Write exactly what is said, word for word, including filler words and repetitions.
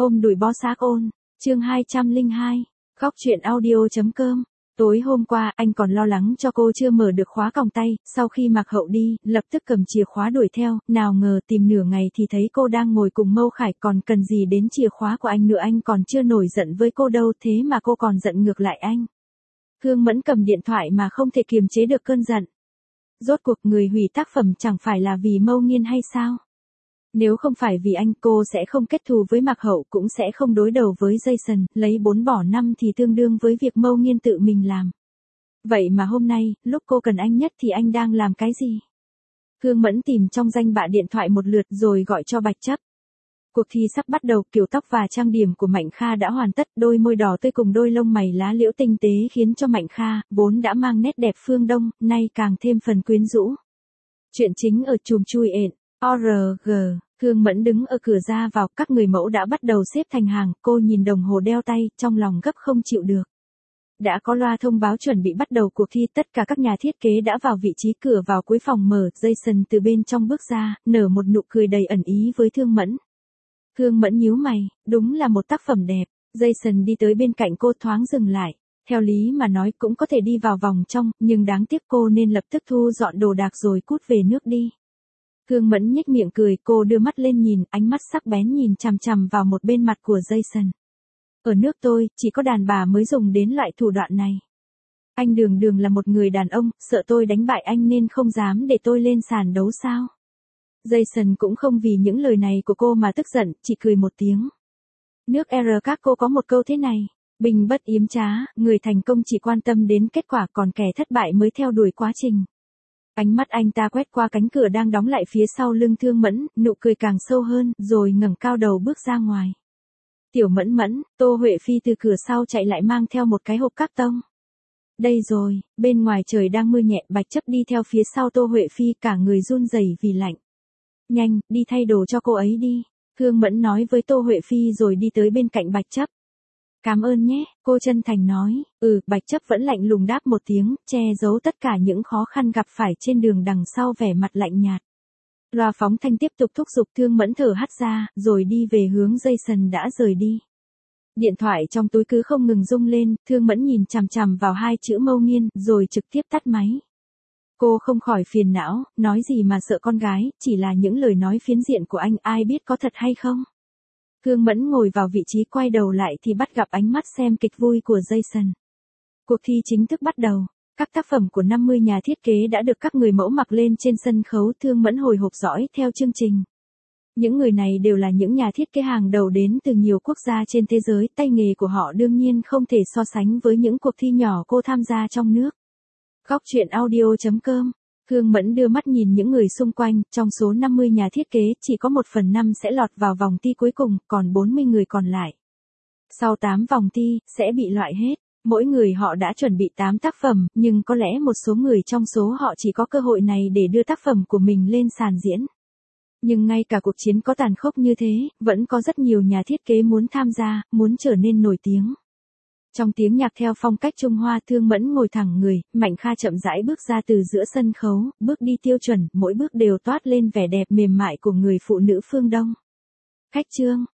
Ôm đùi bó xác ôn, chương hai trăm lẻ hai, góc truyện audio.com. Tối hôm qua, anh còn lo lắng cho cô chưa mở được khóa còng tay, sau khi Mạc Hậu đi, lập tức cầm chìa khóa đuổi theo, nào ngờ tìm nửa ngày thì thấy cô đang ngồi cùng Mâu Khải, còn cần gì đến chìa khóa của anh nữa, anh còn chưa nổi giận với cô đâu, thế mà cô còn giận ngược lại anh. Hương Mẫn cầm điện thoại mà không thể kiềm chế được cơn giận. Rốt cuộc người hủy tác phẩm chẳng phải là vì Mâu Nghiên hay sao? Nếu không phải vì anh, cô sẽ không kết thù với Mạc Hậu, cũng sẽ không đối đầu với Jason, lấy bốn bỏ năm thì tương đương với việc Mâu Nghiên tự mình làm. Vậy mà hôm nay, lúc cô cần anh nhất thì anh đang làm cái gì? Hương Mẫn tìm trong danh bạ điện thoại một lượt rồi gọi cho Bạch Chấp. Cuộc thi sắp bắt đầu, kiểu tóc và trang điểm của Mạnh Kha đã hoàn tất, đôi môi đỏ tươi cùng đôi lông mày lá liễu tinh tế khiến cho Mạnh Kha, vốn đã mang nét đẹp phương Đông, nay càng thêm phần quyến rũ. Chuyện chính ở chùm chui ện. o rờ giê, Hương Mẫn đứng ở cửa ra vào, các người mẫu đã bắt đầu xếp thành hàng, cô nhìn đồng hồ đeo tay, trong lòng gấp không chịu được. Đã có loa thông báo chuẩn bị bắt đầu cuộc thi, tất cả các nhà thiết kế đã vào vị trí, cửa vào cuối phòng mở, Jason từ bên trong bước ra, nở một nụ cười đầy ẩn ý với Hương Mẫn. Hương Mẫn nhíu mày, đúng là một tác phẩm đẹp. Jason đi tới bên cạnh cô, thoáng dừng lại. Theo lý mà nói cũng có thể đi vào vòng trong, nhưng đáng tiếc cô nên lập tức thu dọn đồ đạc rồi cút về nước đi. Hương Mẫn nhếch miệng cười, cô đưa mắt lên nhìn, ánh mắt sắc bén nhìn chằm chằm vào một bên mặt của Jason. Ở nước tôi, chỉ có đàn bà mới dùng đến loại thủ đoạn này. Anh đường đường là một người đàn ông, sợ tôi đánh bại anh nên không dám để tôi lên sàn đấu sao? Jason cũng không vì những lời này của cô mà tức giận, chỉ cười một tiếng. Nước R các cô có một câu thế này, bình bất yếm trá, người thành công chỉ quan tâm đến kết quả, còn kẻ thất bại mới theo đuổi quá trình. Ánh mắt anh ta quét qua cánh cửa đang đóng lại phía sau lưng Hương Mẫn, nụ cười càng sâu hơn, rồi ngẩng cao đầu bước ra ngoài. Tiểu Mẫn Mẫn, Tô Huệ Phi từ cửa sau chạy lại mang theo một cái hộp các tông. Đây rồi, bên ngoài trời đang mưa nhẹ, Bạch Chấp đi theo phía sau Tô Huệ Phi, cả người run rẩy vì lạnh. Nhanh, đi thay đồ cho cô ấy đi. Hương Mẫn nói với Tô Huệ Phi rồi đi tới bên cạnh Bạch Chấp. Cảm ơn nhé, cô chân thành nói. Ừ, Bạch Chấp vẫn lạnh lùng đáp một tiếng, che giấu tất cả những khó khăn gặp phải trên đường, đằng sau vẻ mặt lạnh nhạt. Loa phóng thanh tiếp tục thúc giục, Hương Mẫn thở hắt ra, rồi đi về hướng Jason đã rời đi. Điện thoại trong túi cứ không ngừng rung lên, Hương Mẫn nhìn chằm chằm vào hai chữ Mâu Nghiên, rồi trực tiếp tắt máy. Cô không khỏi phiền não, nói gì mà sợ con gái, chỉ là những lời nói phiến diện của anh, ai biết có thật hay không. Hương Mẫn ngồi vào vị trí, quay đầu lại thì bắt gặp ánh mắt xem kịch vui của Jason. Cuộc thi chính thức bắt đầu. Các tác phẩm của năm mươi nhà thiết kế đã được các người mẫu mặc lên trên sân khấu, Hương Mẫn hồi hộp dõi theo chương trình. Những người này đều là những nhà thiết kế hàng đầu đến từ nhiều quốc gia trên thế giới, tay nghề của họ đương nhiên không thể so sánh với những cuộc thi nhỏ cô tham gia trong nước. Góc truyện audio.com. Hương Mẫn đưa mắt nhìn những người xung quanh, trong số năm mươi nhà thiết kế, chỉ có một phần năm sẽ lọt vào vòng thi cuối cùng, còn bốn mươi người còn lại. Sau tám vòng thi, sẽ bị loại hết. Mỗi người họ đã chuẩn bị tám tác phẩm, nhưng có lẽ một số người trong số họ chỉ có cơ hội này để đưa tác phẩm của mình lên sàn diễn. Nhưng ngay cả cuộc chiến có tàn khốc như thế, vẫn có rất nhiều nhà thiết kế muốn tham gia, muốn trở nên nổi tiếng. Trong tiếng nhạc theo phong cách Trung Hoa, Hương Mẫn ngồi thẳng người, Mạnh Kha chậm rãi bước ra từ giữa sân khấu, bước đi tiêu chuẩn, mỗi bước đều toát lên vẻ đẹp mềm mại của người phụ nữ phương Đông. Khách trương,